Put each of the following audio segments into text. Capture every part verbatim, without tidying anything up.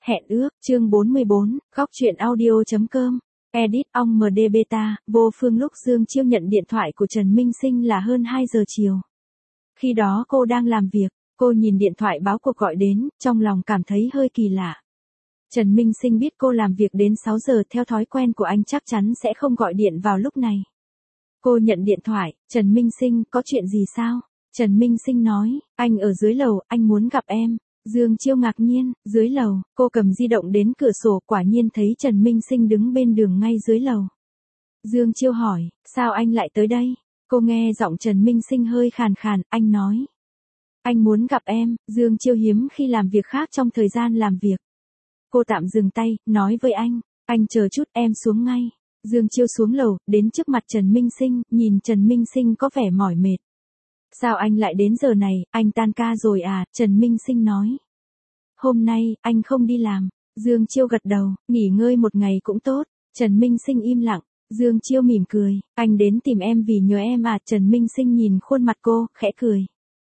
Hẹn ước, chương bốn mươi bốn, góc truyện audio.com, edit ong em đê beta, vô phương. Lúc Dương Chiêu nhận điện thoại của Trần Minh Sinh là hơn hai giờ chiều. Khi đó cô đang làm việc, cô nhìn điện thoại báo cuộc gọi đến, trong lòng cảm thấy hơi kỳ lạ. Trần Minh Sinh biết cô làm việc đến sáu giờ, theo thói quen của anh chắc chắn sẽ không gọi điện vào lúc này. Cô nhận điện thoại, Trần Minh Sinh, có chuyện gì sao? Trần Minh Sinh nói, anh ở dưới lầu, anh muốn gặp em. Dương Chiêu ngạc nhiên, dưới lầu, cô cầm di động đến cửa sổ, quả nhiên thấy Trần Minh Sinh đứng bên đường ngay dưới lầu. Dương Chiêu hỏi, sao anh lại tới đây? Cô nghe giọng Trần Minh Sinh hơi khàn khàn, anh nói. Anh muốn gặp em. Dương Chiêu hiếm khi làm việc khác trong thời gian làm việc. Cô tạm dừng tay, nói với anh, anh chờ chút, em xuống ngay. Dương Chiêu xuống lầu, đến trước mặt Trần Minh Sinh, nhìn Trần Minh Sinh có vẻ mỏi mệt. Sao anh lại đến giờ này, anh tan ca rồi à? Trần Minh Sinh nói. Hôm nay, anh không đi làm. Dương Chiêu gật đầu, nghỉ ngơi một ngày cũng tốt. Trần Minh Sinh im lặng. Dương Chiêu mỉm cười, anh đến tìm em vì nhớ em à? Trần Minh Sinh nhìn khuôn mặt cô, khẽ cười.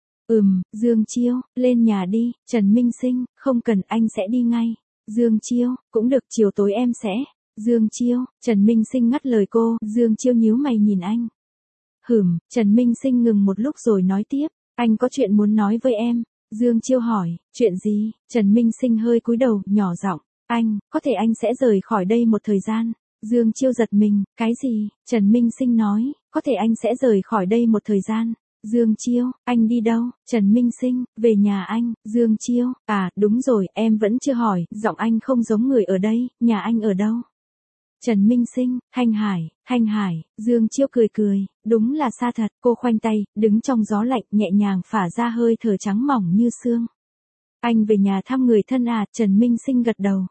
Ừm, Dương Chiêu, lên nhà đi. Trần Minh Sinh, không cần, anh sẽ đi ngay. Dương Chiêu, cũng được, chiều tối em sẽ. Dương Chiêu, Trần Minh Sinh ngắt lời cô. Dương Chiêu nhíu mày nhìn anh. Hửm, Trần Minh Sinh ngừng một lúc rồi nói tiếp, anh có chuyện muốn nói với em. Dương Chiêu hỏi, chuyện gì? Trần Minh Sinh hơi cúi đầu, nhỏ giọng, anh, có thể anh sẽ rời khỏi đây một thời gian. Dương Chiêu giật mình, cái gì? Trần Minh Sinh nói, có thể anh sẽ rời khỏi đây một thời gian. Dương Chiêu, anh đi đâu? Trần Minh Sinh, về nhà anh. Dương Chiêu, à, đúng rồi, em vẫn chưa hỏi, giọng anh không giống người ở đây, nhà anh ở đâu? Trần Minh Sinh, Thanh Hải. Thanh Hải. Dương Chiêu cười cười, đúng là xa thật. Cô khoanh tay, đứng trong gió lạnh, nhẹ nhàng phả ra hơi thở trắng mỏng như sương. Anh về nhà thăm người thân à? Trần Minh Sinh gật đầu.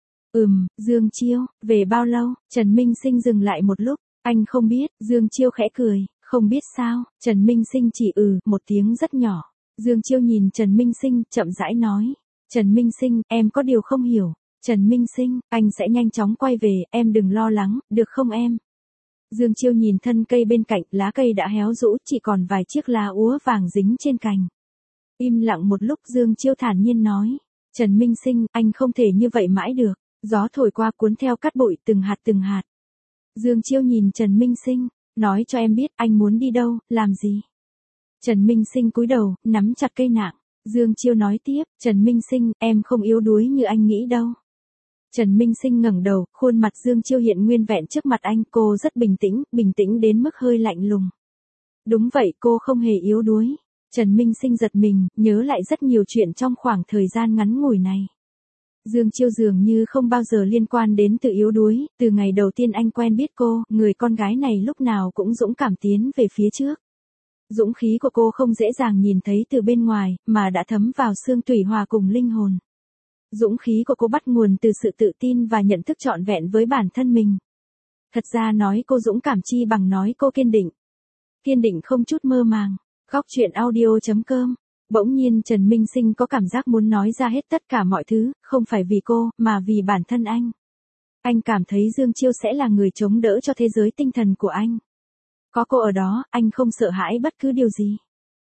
Ừm. Dương Chiêu, về bao lâu? Trần Minh Sinh dừng lại một lúc, anh không biết. Dương Chiêu khẽ cười, không biết sao? Trần Minh Sinh chỉ ừ, một tiếng rất nhỏ. Dương Chiêu nhìn Trần Minh Sinh, chậm rãi nói. Trần Minh Sinh, em có điều không hiểu. Trần Minh Sinh, anh sẽ nhanh chóng quay về, em đừng lo lắng, được không em? Dương Chiêu nhìn thân cây bên cạnh, lá cây đã héo rũ, chỉ còn vài chiếc lá úa vàng dính trên cành. Im lặng một lúc, Dương Chiêu thản nhiên nói. Trần Minh Sinh, anh không thể như vậy mãi được. Gió thổi qua cuốn theo cát bụi, từng hạt từng hạt. Dương Chiêu nhìn Trần Minh Sinh, nói cho em biết, anh muốn đi đâu, làm gì? Trần Minh Sinh cúi đầu, nắm chặt cây nạng. Dương Chiêu nói tiếp, Trần Minh Sinh, em không yếu đuối như anh nghĩ đâu. Trần Minh Sinh ngẩng đầu, khuôn mặt Dương Chiêu hiện nguyên vẹn trước mặt anh, cô rất bình tĩnh, bình tĩnh đến mức hơi lạnh lùng. Đúng vậy, cô không hề yếu đuối. Trần Minh Sinh giật mình, nhớ lại rất nhiều chuyện trong khoảng thời gian ngắn ngủi này. Dương Chiêu dường như không bao giờ liên quan đến từ yếu đuối, từ ngày đầu tiên anh quen biết cô, người con gái này lúc nào cũng dũng cảm tiến về phía trước. Dũng khí của cô không dễ dàng nhìn thấy từ bên ngoài, mà đã thấm vào xương tủy hòa cùng linh hồn. Dũng khí của cô bắt nguồn từ sự tự tin và nhận thức trọn vẹn với bản thân mình. Thật ra nói cô dũng cảm chi bằng nói cô kiên định. Kiên định không chút mơ màng. Góc truyện audio.com. Bỗng nhiên Trần Minh Sinh có cảm giác muốn nói ra hết tất cả mọi thứ, không phải vì cô, mà vì bản thân anh. Anh cảm thấy Dương Chiêu sẽ là người chống đỡ cho thế giới tinh thần của anh. Có cô ở đó, anh không sợ hãi bất cứ điều gì.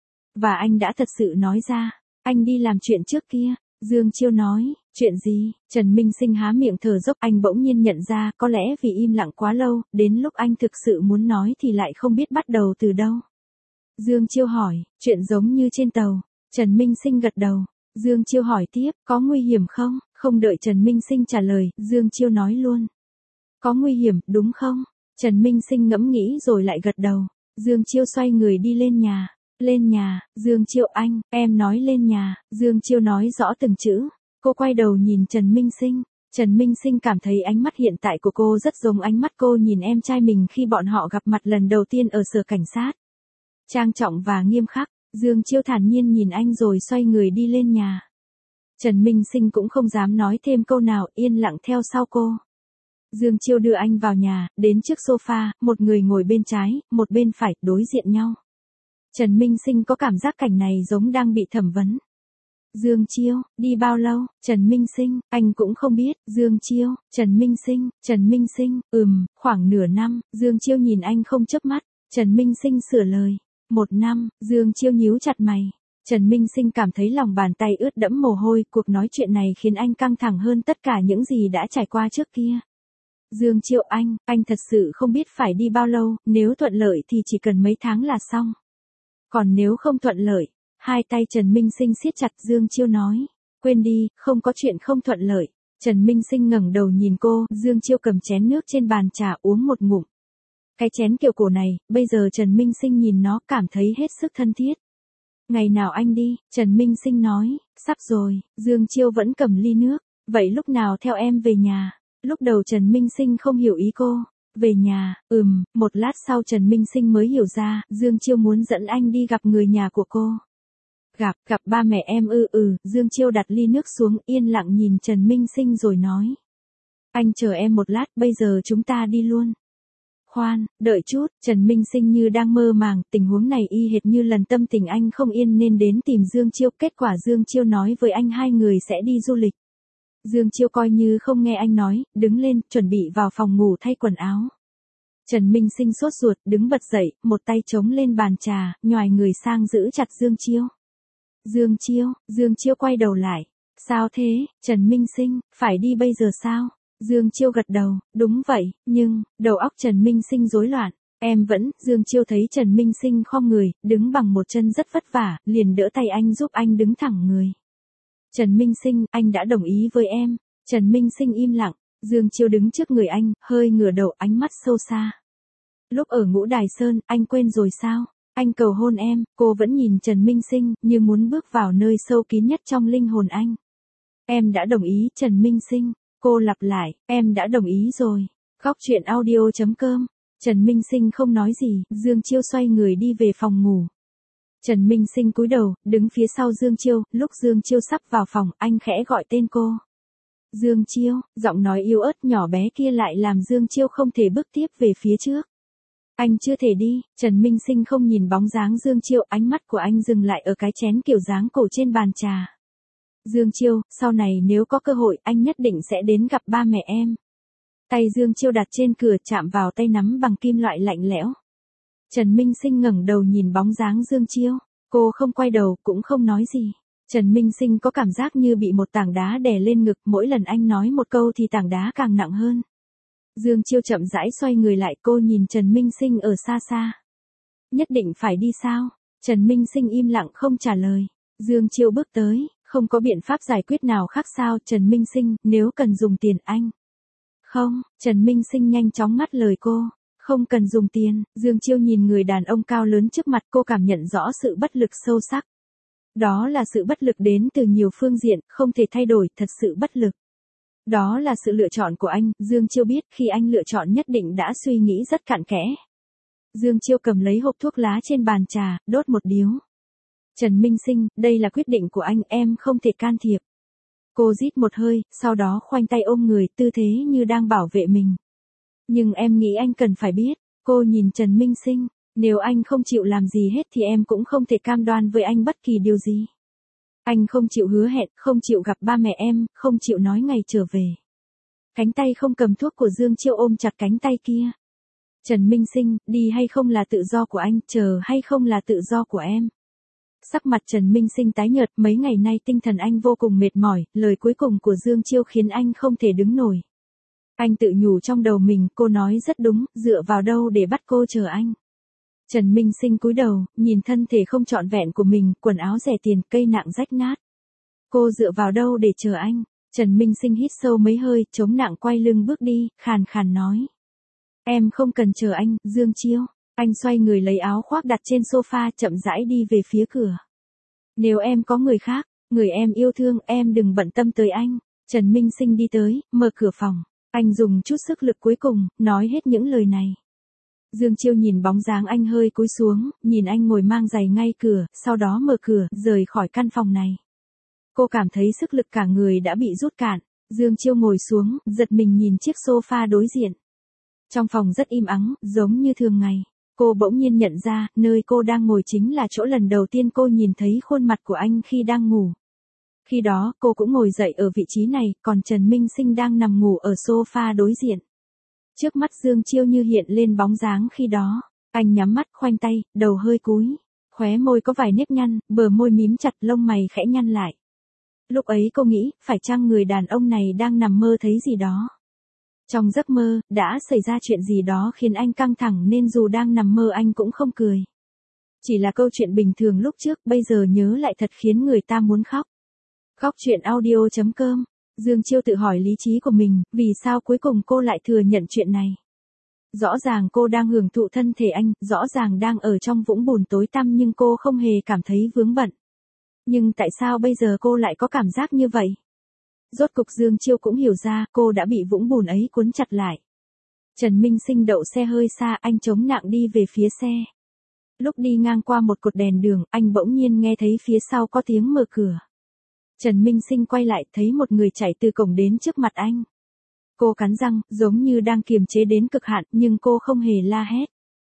Và anh đã thật sự nói ra, anh đi làm chuyện trước kia. Dương Chiêu nói, chuyện gì? Trần Minh Sinh há miệng thở dốc, anh bỗng nhiên nhận ra, có lẽ vì im lặng quá lâu, đến lúc anh thực sự muốn nói thì lại không biết bắt đầu từ đâu. Dương Chiêu hỏi, chuyện giống như trên tàu. Trần Minh Sinh gật đầu. Dương Chiêu hỏi tiếp, có nguy hiểm không? Không đợi Trần Minh Sinh trả lời, Dương Chiêu nói luôn. Có nguy hiểm, đúng không? Trần Minh Sinh ngẫm nghĩ rồi lại gật đầu. Dương Chiêu xoay người đi lên nhà. Lên nhà. Dương Chiêu, anh, em nói lên nhà. Dương Chiêu nói rõ từng chữ. Cô quay đầu nhìn Trần Minh Sinh. Trần Minh Sinh cảm thấy ánh mắt hiện tại của cô rất giống ánh mắt cô nhìn em trai mình khi bọn họ gặp mặt lần đầu tiên ở sở cảnh sát. Trang trọng và nghiêm khắc. Dương Chiêu thản nhiên nhìn anh rồi xoay người đi lên nhà. Trần Minh Sinh cũng không dám nói thêm câu nào, yên lặng theo sau cô. Dương Chiêu đưa anh vào nhà, đến trước sofa, một người ngồi bên trái, một bên phải, đối diện nhau. Trần Minh Sinh có cảm giác cảnh này giống đang bị thẩm vấn. Dương Chiêu, đi bao lâu? Trần Minh Sinh, anh cũng không biết. Dương Chiêu, Trần Minh Sinh, Trần Minh Sinh, ừm, khoảng nửa năm. Dương Chiêu nhìn anh không chớp mắt. Trần Minh Sinh sửa lời. Một năm. Dương Chiêu nhíu chặt mày. Trần Minh Sinh cảm thấy lòng bàn tay ướt đẫm mồ hôi, cuộc nói chuyện này khiến anh căng thẳng hơn tất cả những gì đã trải qua trước kia. Dương Chiêu anh, anh thật sự không biết phải đi bao lâu, nếu thuận lợi thì chỉ cần mấy tháng là xong. Còn nếu không thuận lợi, hai tay Trần Minh Sinh siết chặt. Dương Chiêu nói, quên đi, không có chuyện không thuận lợi. Trần Minh Sinh ngẩng đầu nhìn cô, Dương Chiêu cầm chén nước trên bàn trà uống một ngụm. Cái chén kiểu cổ này, bây giờ Trần Minh Sinh nhìn nó cảm thấy hết sức thân thiết. Ngày nào anh đi, Trần Minh Sinh nói, sắp rồi. Dương Chiêu vẫn cầm ly nước, vậy lúc nào theo em về nhà? Lúc đầu Trần Minh Sinh không hiểu ý cô. Về nhà, ừm, một lát sau Trần Minh Sinh mới hiểu ra, Dương Chiêu muốn dẫn anh đi gặp người nhà của cô. Gặp, gặp ba mẹ em ư ừ, Dương Chiêu đặt ly nước xuống, yên lặng nhìn Trần Minh Sinh rồi nói. Anh chờ em một lát, bây giờ chúng ta đi luôn. Khoan, đợi chút, Trần Minh Sinh như đang mơ màng, tình huống này y hệt như lần tâm tình anh không yên nên đến tìm Dương Chiêu, kết quả Dương Chiêu nói với anh hai người sẽ đi du lịch. Dương Chiêu coi như không nghe anh nói, đứng lên, chuẩn bị vào phòng ngủ thay quần áo. Trần Minh Sinh sốt ruột, đứng bật dậy, một tay chống lên bàn trà, nhoài người sang giữ chặt Dương Chiêu. Dương Chiêu, Dương Chiêu quay đầu lại. Sao thế, Trần Minh Sinh, phải đi bây giờ sao? Dương Chiêu gật đầu, đúng vậy, nhưng, đầu óc Trần Minh Sinh rối loạn. Em vẫn, Dương Chiêu thấy Trần Minh Sinh khom người, đứng bằng một chân rất vất vả, liền đỡ tay anh giúp anh đứng thẳng người. Trần Minh Sinh, anh đã đồng ý với em. Trần Minh Sinh im lặng, Dương Chiêu đứng trước người anh, hơi ngửa đầu, ánh mắt sâu xa. Lúc ở Ngũ Đài Sơn, anh quên rồi sao? Anh cầu hôn em. Cô vẫn nhìn Trần Minh Sinh, như muốn bước vào nơi sâu kín nhất trong linh hồn anh. Em đã đồng ý, Trần Minh Sinh. Cô lặp lại, em đã đồng ý rồi. Góc truyện audio chấm com. Trần Minh Sinh không nói gì, Dương Chiêu xoay người đi về phòng ngủ. Trần Minh Sinh cúi đầu, đứng phía sau Dương Chiêu, lúc Dương Chiêu sắp vào phòng, anh khẽ gọi tên cô. Dương Chiêu, giọng nói yếu ớt nhỏ bé kia lại làm Dương Chiêu không thể bước tiếp về phía trước. Anh chưa thể đi, Trần Minh Sinh không nhìn bóng dáng Dương Chiêu, ánh mắt của anh dừng lại ở cái chén kiểu dáng cổ trên bàn trà. Dương Chiêu, sau này nếu có cơ hội, anh nhất định sẽ đến gặp ba mẹ em. Tay Dương Chiêu đặt trên cửa, chạm vào tay nắm bằng kim loại lạnh lẽo. Trần Minh Sinh ngẩng đầu nhìn bóng dáng Dương Chiêu, cô không quay đầu, cũng không nói gì. Trần Minh Sinh có cảm giác như bị một tảng đá đè lên ngực, mỗi lần anh nói một câu thì tảng đá càng nặng hơn. Dương Chiêu chậm rãi xoay người lại, cô nhìn Trần Minh Sinh ở xa xa. Nhất định phải đi sao? Trần Minh Sinh im lặng không trả lời. Dương Chiêu bước tới, không có biện pháp giải quyết nào khác sao? Trần Minh Sinh, nếu cần dùng tiền anh. Không, Trần Minh Sinh nhanh chóng ngắt lời cô. Không cần dùng tiền. Dương Chiêu nhìn người đàn ông cao lớn trước mặt, cô cảm nhận rõ sự bất lực sâu sắc. Đó là sự bất lực đến từ nhiều phương diện, không thể thay đổi, thật sự bất lực. Đó là sự lựa chọn của anh, Dương Chiêu biết khi anh lựa chọn nhất định đã suy nghĩ rất cặn kẽ. Dương Chiêu cầm lấy hộp thuốc lá trên bàn trà, đốt một điếu. Trần Minh Sinh, đây là quyết định của anh, em không thể can thiệp. Cô rít một hơi, sau đó khoanh tay ôm người, tư thế như đang bảo vệ mình. Nhưng em nghĩ anh cần phải biết, cô nhìn Trần Minh Sinh, nếu anh không chịu làm gì hết thì em cũng không thể cam đoan với anh bất kỳ điều gì. Anh không chịu hứa hẹn, không chịu gặp ba mẹ em, không chịu nói ngày trở về. Cánh tay không cầm thuốc của Dương Chiêu ôm chặt cánh tay kia. Trần Minh Sinh, đi hay không là tự do của anh, chờ hay không là tự do của em. Sắc mặt Trần Minh Sinh tái nhợt, mấy ngày nay tinh thần anh vô cùng mệt mỏi, lời cuối cùng của Dương Chiêu khiến anh không thể đứng nổi. Anh tự nhủ trong đầu mình, cô nói rất đúng, dựa vào đâu để bắt cô chờ anh. Trần Minh Sinh cúi đầu, nhìn thân thể không trọn vẹn của mình, quần áo rẻ tiền, cây nặng rách nát. Cô dựa vào đâu để chờ anh? Trần Minh Sinh hít sâu mấy hơi, chống nặng quay lưng bước đi, khàn khàn nói. Em không cần chờ anh, Dương Chiêu. Anh xoay người lấy áo khoác đặt trên sofa, chậm rãi đi về phía cửa. Nếu em có người khác, người em yêu thương, em đừng bận tâm tới anh. Trần Minh Sinh đi tới, mở cửa phòng. Anh dùng chút sức lực cuối cùng, nói hết những lời này. Dương Chiêu nhìn bóng dáng anh hơi cúi xuống, nhìn anh ngồi mang giày ngay cửa, sau đó mở cửa, rời khỏi căn phòng này. Cô cảm thấy sức lực cả người đã bị rút cạn. Dương Chiêu ngồi xuống, giật mình nhìn chiếc sofa đối diện. Trong phòng rất im ắng, giống như thường ngày. Cô bỗng nhiên nhận ra, nơi cô đang ngồi chính là chỗ lần đầu tiên cô nhìn thấy khuôn mặt của anh khi đang ngủ. Khi đó, cô cũng ngồi dậy ở vị trí này, còn Trần Minh Sinh đang nằm ngủ ở sofa đối diện. Trước mắt Dương Chiêu như hiện lên bóng dáng khi đó. Anh nhắm mắt, khoanh tay, đầu hơi cúi. Khóe môi có vài nếp nhăn, bờ môi mím chặt, lông mày khẽ nhăn lại. Lúc ấy cô nghĩ, phải chăng người đàn ông này đang nằm mơ thấy gì đó. Trong giấc mơ, đã xảy ra chuyện gì đó khiến anh căng thẳng nên dù đang nằm mơ anh cũng không cười. Chỉ là câu chuyện bình thường lúc trước, bây giờ nhớ lại thật khiến người ta muốn khóc. Khóc chuyện audio chấm com. Dương Chiêu tự hỏi lý trí của mình, vì sao cuối cùng cô lại thừa nhận chuyện này. Rõ ràng cô đang hưởng thụ thân thể anh, rõ ràng đang ở trong vũng bùn tối tăm nhưng cô không hề cảm thấy vướng bận. Nhưng tại sao bây giờ cô lại có cảm giác như vậy? Rốt cục Dương Chiêu cũng hiểu ra, cô đã bị vũng bùn ấy cuốn chặt lại. Trần Minh Sinh đậu xe hơi xa, anh chống nặng đi về phía xe. Lúc đi ngang qua một cột đèn đường, anh bỗng nhiên nghe thấy phía sau có tiếng mở cửa. Trần Minh Sinh quay lại, thấy một người chạy từ cổng đến trước mặt anh. Cô cắn răng, giống như đang kiềm chế đến cực hạn, nhưng cô không hề la hét.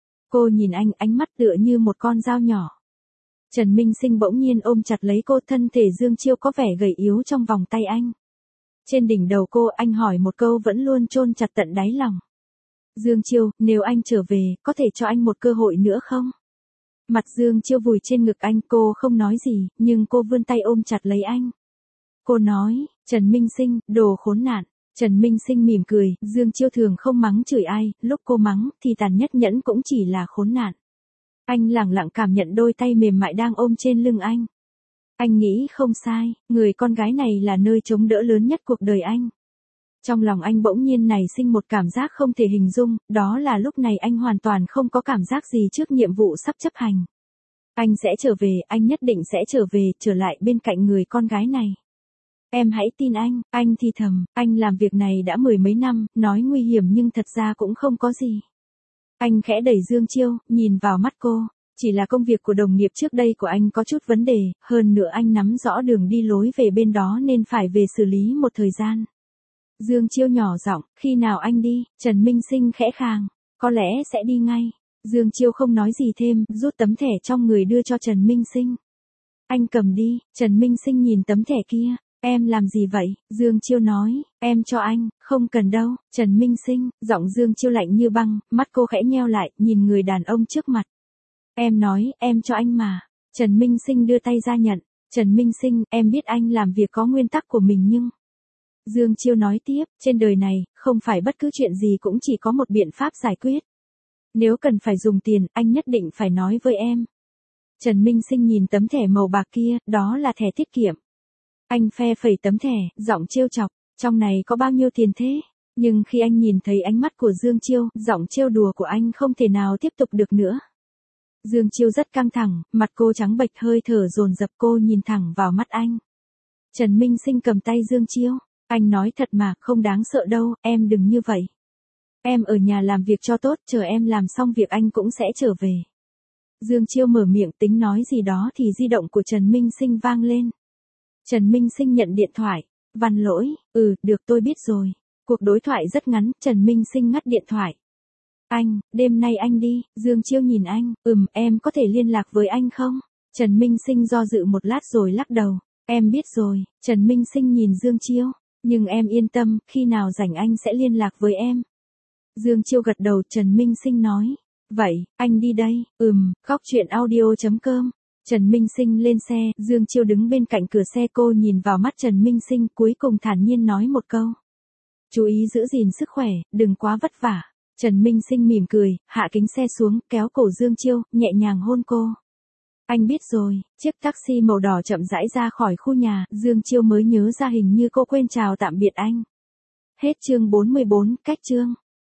Cô nhìn anh, ánh mắt tựa như một con dao nhỏ. Trần Minh Sinh bỗng nhiên ôm chặt lấy cô, thân thể Dương Chiêu có vẻ gầy yếu trong vòng tay anh. Trên đỉnh đầu cô, anh hỏi một câu vẫn luôn chôn chặt tận đáy lòng. Dương Chiêu, nếu anh trở về, có thể cho anh một cơ hội nữa không? Mặt Dương Chiêu vùi trên ngực anh, cô không nói gì, nhưng cô vươn tay ôm chặt lấy anh. Cô nói, Trần Minh Sinh, đồ khốn nạn. Trần Minh Sinh mỉm cười, Dương Chiêu thường không mắng chửi ai, lúc cô mắng, thì tàn nhất nhẫn cũng chỉ là khốn nạn. Anh lẳng lặng cảm nhận đôi tay mềm mại đang ôm trên lưng anh. Anh nghĩ không sai, người con gái này là nơi chống đỡ lớn nhất cuộc đời anh. Trong lòng anh bỗng nhiên nảy sinh một cảm giác không thể hình dung, đó là lúc này anh hoàn toàn không có cảm giác gì trước nhiệm vụ sắp chấp hành. Anh sẽ trở về, anh nhất định sẽ trở về, trở lại bên cạnh người con gái này. Em hãy tin anh, anh thì thầm, anh làm việc này đã mười mấy năm, nói nguy hiểm nhưng thật ra cũng không có gì. Anh khẽ đẩy Dương Chiêu, nhìn vào mắt cô, chỉ là công việc của đồng nghiệp trước đây của anh có chút vấn đề, hơn nữa anh nắm rõ đường đi lối về bên đó nên phải về xử lý một thời gian. Dương Chiêu nhỏ giọng, khi nào anh đi? Trần Minh Sinh khẽ khàng, có lẽ sẽ đi ngay. Dương Chiêu không nói gì thêm, rút tấm thẻ trong người đưa cho Trần Minh Sinh. Anh cầm đi. Trần Minh Sinh nhìn tấm thẻ kia. Em làm gì vậy? Dương Chiêu nói, em cho anh, không cần đâu. Trần Minh Sinh, giọng Dương Chiêu lạnh như băng, mắt cô khẽ nheo lại, nhìn người đàn ông trước mặt. Em nói, em cho anh mà. Trần Minh Sinh đưa tay ra nhận. Trần Minh Sinh, em biết anh làm việc có nguyên tắc của mình nhưng... Dương Chiêu nói tiếp, trên đời này, không phải bất cứ chuyện gì cũng chỉ có một biện pháp giải quyết. Nếu cần phải dùng tiền, anh nhất định phải nói với em. Trần Minh Sinh nhìn tấm thẻ màu bạc kia, đó là thẻ tiết kiệm. Anh phe phẩy tấm thẻ, giọng trêu chọc, trong này có bao nhiêu tiền thế? Nhưng khi anh nhìn thấy ánh mắt của Dương Chiêu, giọng trêu đùa của anh không thể nào tiếp tục được nữa. Dương Chiêu rất căng thẳng, mặt cô trắng bệch, hơi thở dồn dập, cô nhìn thẳng vào mắt anh. Trần Minh Sinh cầm tay Dương Chiêu. Anh nói thật mà, không đáng sợ đâu, em đừng như vậy. Em ở nhà làm việc cho tốt, chờ em làm xong việc anh cũng sẽ trở về. Dương Chiêu mở miệng tính nói gì đó thì di động của Trần Minh Sinh vang lên. Trần Minh Sinh nhận điện thoại. Văn Lỗi, ừ, được tôi biết rồi. Cuộc đối thoại rất ngắn, Trần Minh Sinh ngắt điện thoại. Anh, đêm nay anh đi. Dương Chiêu nhìn anh, ừm, em có thể liên lạc với anh không? Trần Minh Sinh do dự một lát rồi lắc đầu. Em biết rồi. Trần Minh Sinh nhìn Dương Chiêu. Nhưng em yên tâm, khi nào rảnh anh sẽ liên lạc với em. Dương Chiêu gật đầu. Trần Minh Sinh nói. Vậy, anh đi đây. Ừm, khóc chuyện audio chấm com. Trần Minh Sinh lên xe, Dương Chiêu đứng bên cạnh cửa xe, cô nhìn vào mắt Trần Minh Sinh, cuối cùng thản nhiên nói một câu. Chú ý giữ gìn sức khỏe, đừng quá vất vả. Trần Minh Sinh mỉm cười, hạ kính xe xuống, kéo cổ Dương Chiêu, nhẹ nhàng hôn cô. Anh biết rồi. Chiếc taxi màu đỏ chậm rãi ra khỏi khu nhà, Dương Chiêu mới nhớ ra hình như cô quên chào tạm biệt anh. Hết chương bốn mươi bốn, cách chương.